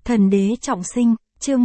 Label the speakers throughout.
Speaker 1: Thần đế trọng sinh, chương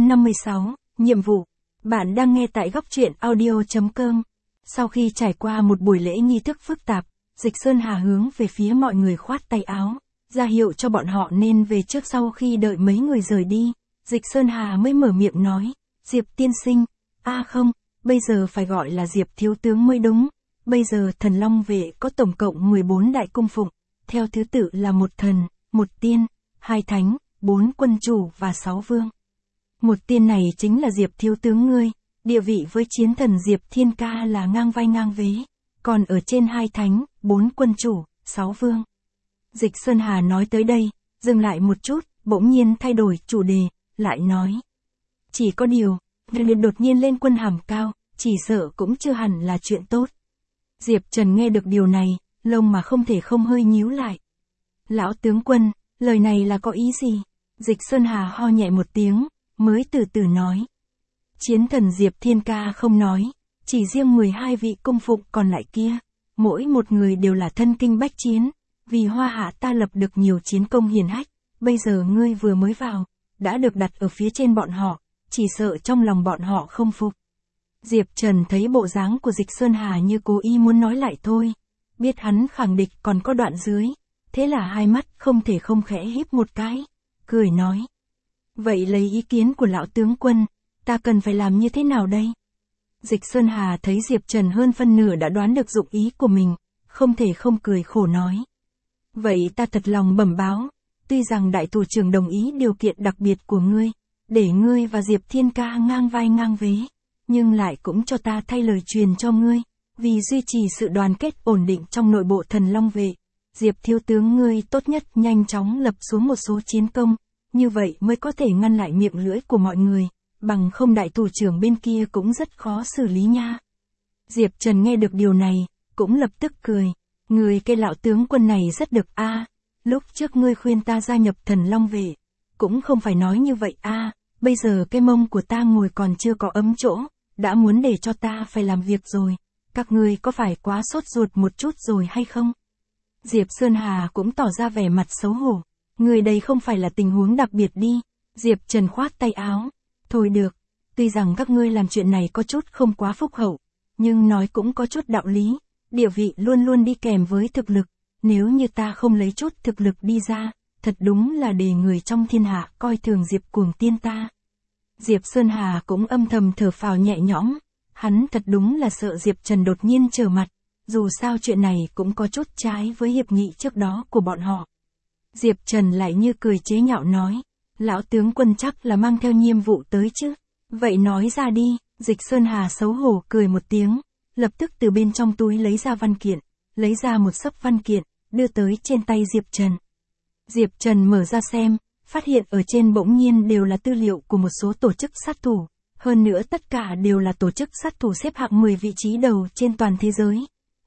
Speaker 1: 156, nhiệm vụ. Bạn đang nghe tại góc truyện audio.com. Sau khi trải qua một buổi lễ nghi thức phức tạp, Dịch Sơn Hà hướng về phía mọi người khoát tay áo, ra hiệu cho bọn họ nên về trước. Sau khi đợi mấy người rời đi, Dịch Sơn Hà mới mở miệng nói, Diệp tiên sinh, không, bây giờ phải gọi là Diệp thiếu tướng mới đúng. Bây giờ Thần Long Vệ có tổng cộng 14 đại cung phụng, theo thứ tự là một thần, một tiên, hai thánh, 4 quân chủ và 6 vương. Một tiên này chính là Diệp thiếu tướng ngươi, địa vị với chiến thần Diệp Thiên Ca là ngang vai ngang vế, còn ở trên hai thánh, 4 quân chủ, 6 vương. Dịch Sơn Hà nói tới đây, dừng lại một chút, bỗng nhiên thay đổi chủ đề, lại nói. Chỉ có điều, việc đột nhiên lên quân hàm cao, chỉ sợ cũng chưa hẳn là chuyện tốt. Diệp Trần nghe được điều này, lông mà không thể không hơi nhíu lại. Lão tướng quân, lời này là có ý gì? Dịch Sơn Hà ho nhẹ một tiếng, mới từ từ nói. Chiến thần Diệp Thiên Ca không nói, chỉ riêng 12 vị cung phụng còn lại kia, mỗi một người đều là thân kinh bách chiến, vì Hoa Hạ ta lập được nhiều chiến công hiển hách, bây giờ ngươi vừa mới vào, đã được đặt ở phía trên bọn họ, chỉ sợ trong lòng bọn họ không phục. Diệp Trần thấy bộ dáng của Dịch Sơn Hà như cố ý muốn nói lại thôi, biết hắn khẳng định còn có đoạn dưới, thế là hai mắt không thể không khẽ híp một cái, cười nói. Vậy lấy ý kiến của lão tướng quân, ta cần phải làm như thế nào đây? Dịch Sơn Hà thấy Diệp Trần hơn phân nửa đã đoán được dụng ý của mình, không thể không cười khổ nói. Vậy ta thật lòng bẩm báo, tuy rằng đại thủ trưởng đồng ý điều kiện đặc biệt của ngươi, để ngươi và Diệp Thiên Ca ngang vai ngang vế, nhưng lại cũng cho ta thay lời truyền cho ngươi, vì duy trì sự đoàn kết ổn định trong nội bộ Thần Long Vệ, Diệp thiếu tướng ngươi tốt nhất nhanh chóng lập xuống một số chiến công, như vậy mới có thể ngăn lại miệng lưỡi của mọi người, bằng không đại thủ trưởng bên kia cũng rất khó xử lý nha. Diệp Trần nghe được điều này, cũng lập tức cười, người cái lão tướng quân này rất được lúc trước ngươi khuyên ta gia nhập Thần Long Vệ, cũng không phải nói như vậy bây giờ cái mông của ta ngồi còn chưa có ấm chỗ, đã muốn để cho ta phải làm việc rồi, các ngươi có phải quá sốt ruột một chút rồi hay không? Diệp Sơn Hà cũng tỏ ra vẻ mặt xấu hổ, người đây không phải là tình huống đặc biệt đi. Diệp Trần khoát tay áo, thôi được, tuy rằng các ngươi làm chuyện này có chút không quá phúc hậu, nhưng nói cũng có chút đạo lý, địa vị luôn luôn đi kèm với thực lực, nếu như ta không lấy chút thực lực đi ra, thật đúng là để người trong thiên hạ coi thường Diệp cuồng tiên ta. Diệp Sơn Hà cũng âm thầm thở phào nhẹ nhõm, hắn thật đúng là sợ Diệp Trần đột nhiên trở mặt, dù sao chuyện này cũng có chút trái với hiệp nghị trước đó của bọn họ. Diệp Trần lại như cười chế nhạo nói, lão tướng quân chắc là mang theo nhiệm vụ tới chứ, vậy nói ra đi. Dịch Sơn Hà xấu hổ cười một tiếng, lập tức từ bên trong túi lấy ra văn kiện, lấy ra một xấp văn kiện, đưa tới trên tay Diệp Trần. Diệp Trần mở ra xem, phát hiện ở trên bỗng nhiên đều là tư liệu của một số tổ chức sát thủ, hơn nữa tất cả đều là tổ chức sát thủ xếp hạng 10 vị trí đầu trên toàn thế giới.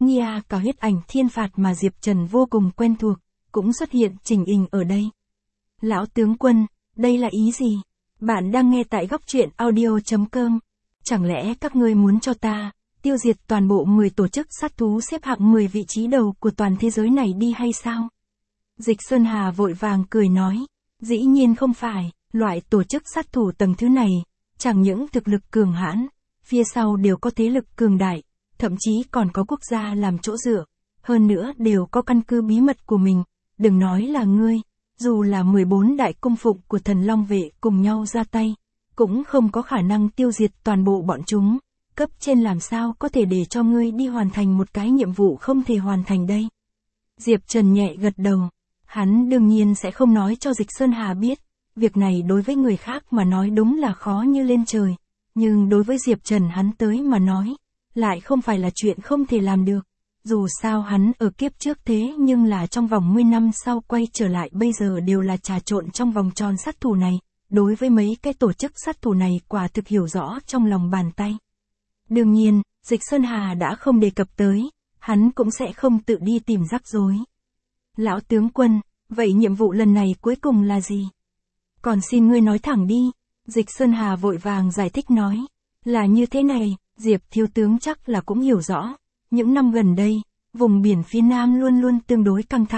Speaker 1: Cả huyết ảnh thiên phạt mà Diệp Trần vô cùng quen thuộc, cũng xuất hiện chỉnh hình ở đây. Lão tướng quân, đây là ý gì? Bạn đang nghe tại góc truyện audio.com. Chẳng lẽ các ngươi muốn cho ta tiêu diệt toàn bộ 10 tổ chức sát thú xếp hạng 10 vị trí đầu của toàn thế giới này đi hay sao? Dịch Sơn Hà vội vàng cười nói, dĩ nhiên không phải, loại tổ chức sát thủ tầng thứ này, chẳng những thực lực cường hãn, phía sau đều có thế lực cường đại, thậm chí còn có quốc gia làm chỗ dựa, hơn nữa đều có căn cứ bí mật của mình, đừng nói là ngươi, dù là 14 đại cung phụng của Thần Long Vệ cùng nhau ra tay, cũng không có khả năng tiêu diệt toàn bộ bọn chúng, cấp trên làm sao có thể để cho ngươi đi hoàn thành một cái nhiệm vụ không thể hoàn thành đây. Diệp Trần nhẹ gật đầu, hắn đương nhiên sẽ không nói cho Dịch Sơn Hà biết, việc này đối với người khác mà nói đúng là khó như lên trời, nhưng đối với Diệp Trần hắn tới mà nói, lại không phải là chuyện không thể làm được. Dù sao hắn ở kiếp trước thế nhưng là trong vòng 10 năm sau quay trở lại bây giờ đều là trà trộn trong vòng tròn sát thủ này, đối với mấy cái tổ chức sát thủ này quả thực hiểu rõ trong lòng bàn tay. Đương nhiên, Dịch Sơn Hà đã không đề cập tới, hắn cũng sẽ không tự đi tìm rắc rối. Lão tướng quân, vậy nhiệm vụ lần này cuối cùng là gì? Còn xin ngươi nói thẳng đi. Dịch Sơn Hà vội vàng giải thích nói, là như thế này, Diệp thiếu tướng chắc là cũng hiểu rõ. Những năm gần đây, vùng biển phía Nam luôn luôn tương đối căng thẳng,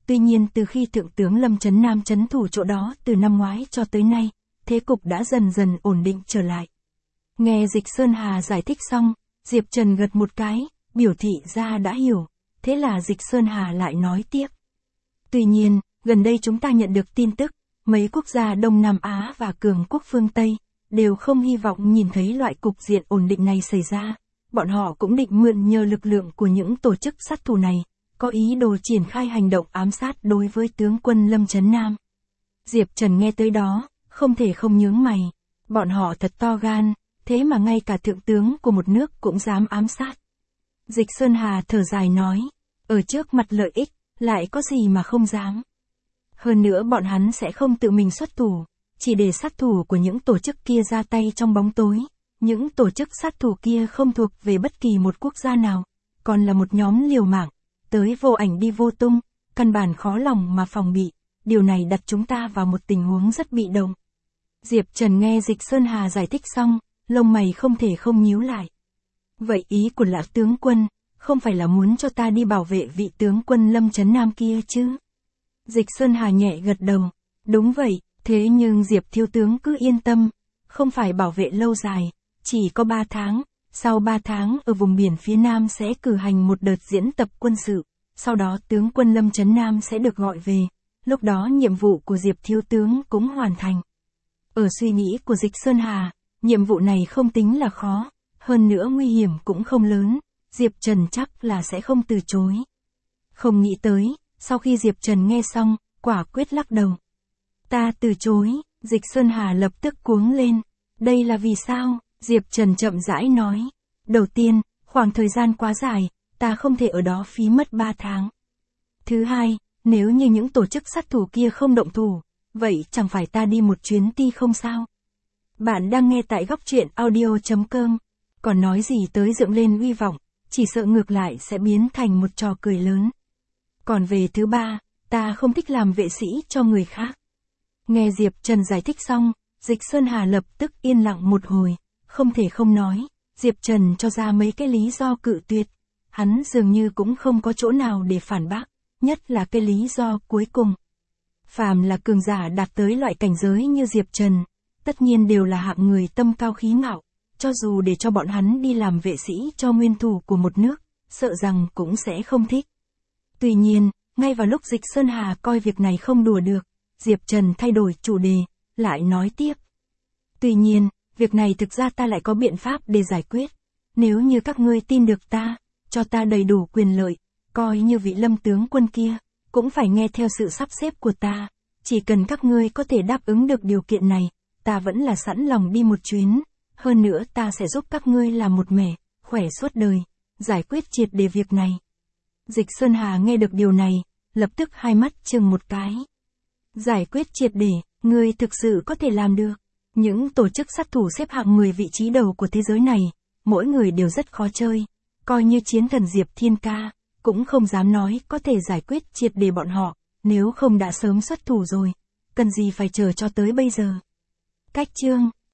Speaker 1: Tuy nhiên từ khi Thượng tướng Lâm Chấn Nam trấn thủ chỗ đó từ năm ngoái cho tới nay, thế cục đã dần dần ổn định trở lại. Nghe Dịch Sơn Hà giải thích xong, Diệp Trần gật một cái, biểu thị ra đã hiểu, thế là Dịch Sơn Hà lại nói tiếp. Tuy nhiên, gần đây chúng ta nhận được tin tức, mấy quốc gia Đông Nam Á và cường quốc phương Tây, đều không hy vọng nhìn thấy loại cục diện ổn định này xảy ra. Bọn họ cũng định mượn nhờ lực lượng của những tổ chức sát thủ này, có ý đồ triển khai hành động ám sát đối với tướng quân Lâm Chấn Nam. Diệp Trần nghe tới đó, không thể không nhướng mày. Bọn họ thật to gan, thế mà ngay cả thượng tướng của một nước cũng dám ám sát. Dịch Sơn Hà thở dài nói, ở trước mặt lợi ích, lại có gì mà không dám. Hơn nữa bọn hắn sẽ không tự mình xuất thủ, chỉ để sát thủ của những tổ chức kia ra tay trong bóng tối. Những tổ chức sát thủ kia không thuộc về bất kỳ một quốc gia nào, còn là một nhóm liều mạng, tới vô ảnh đi vô tung, căn bản khó lòng mà phòng bị, điều này đặt chúng ta vào một tình huống rất bị động. Diệp Trần nghe Dịch Sơn Hà giải thích xong, lông mày không thể không nhíu lại. Vậy ý của Lã tướng quân, không phải là muốn cho ta đi bảo vệ vị tướng quân Lâm Chấn Nam kia chứ? Dịch Sơn Hà nhẹ gật đầu, đúng vậy, thế nhưng Diệp thiếu tướng cứ yên tâm, không phải bảo vệ lâu dài, chỉ có 3 tháng, sau 3 tháng ở vùng biển phía Nam sẽ cử hành một đợt diễn tập quân sự, sau đó tướng quân Lâm Chấn Nam sẽ được gọi về, lúc đó nhiệm vụ của Diệp thiếu tướng cũng hoàn thành. Ở suy nghĩ của Dịch Sơn Hà, nhiệm vụ này không tính là khó, hơn nữa nguy hiểm cũng không lớn, Diệp Trần chắc là sẽ không từ chối. Không nghĩ tới, sau khi Diệp Trần nghe xong, quả quyết lắc đầu. Ta từ chối, Dịch Sơn Hà lập tức cuống lên. Đây là vì sao? Diệp Trần chậm rãi nói. Đầu tiên, khoảng thời gian quá dài, ta không thể ở đó phí mất 3 tháng. Thứ hai, nếu như những tổ chức sát thủ kia không động thủ, vậy chẳng phải ta đi một chuyến ti không sao? Bạn đang nghe tại góc truyện audio.com. Còn nói gì tới dựng lên uy vọng, chỉ sợ ngược lại sẽ biến thành một trò cười lớn. Còn về thứ ba, ta không thích làm vệ sĩ cho người khác. Nghe Diệp Trần giải thích xong, Dịch Sơn Hà lập tức yên lặng một hồi, không thể không nói, Diệp Trần cho ra mấy cái lý do cự tuyệt. Hắn dường như cũng không có chỗ nào để phản bác, nhất là cái lý do cuối cùng. Phàm là cường giả đạt tới loại cảnh giới như Diệp Trần, tất nhiên đều là hạng người tâm cao khí ngạo, cho dù để cho bọn hắn đi làm vệ sĩ cho nguyên thủ của một nước, sợ rằng cũng sẽ không thích. Tuy nhiên, ngay vào lúc Dịch Sơn Hà coi việc này không đùa được, Diệp Trần thay đổi chủ đề, lại nói tiếp. Tuy nhiên, việc này thực ra ta lại có biện pháp để giải quyết. Nếu như các ngươi tin được ta, cho ta đầy đủ quyền lợi, coi như vị Lâm tướng quân kia, cũng phải nghe theo sự sắp xếp của ta. Chỉ cần các ngươi có thể đáp ứng được điều kiện này, ta vẫn là sẵn lòng đi một chuyến. Hơn nữa ta sẽ giúp các ngươi làm một mẻ, khỏe suốt đời, giải quyết triệt để việc này. Dịch Sơn Hà nghe được điều này, lập tức hai mắt chừng một cái. Giải quyết triệt để, ngươi thực sự có thể làm được. Những tổ chức sát thủ xếp hạng 10 vị trí đầu của thế giới này, mỗi người đều rất khó chơi. Coi như chiến thần Diệp Thiên Ca, cũng không dám nói có thể giải quyết triệt để bọn họ, nếu không đã sớm xuất thủ rồi. Cần gì phải chờ cho tới bây giờ. Cách chương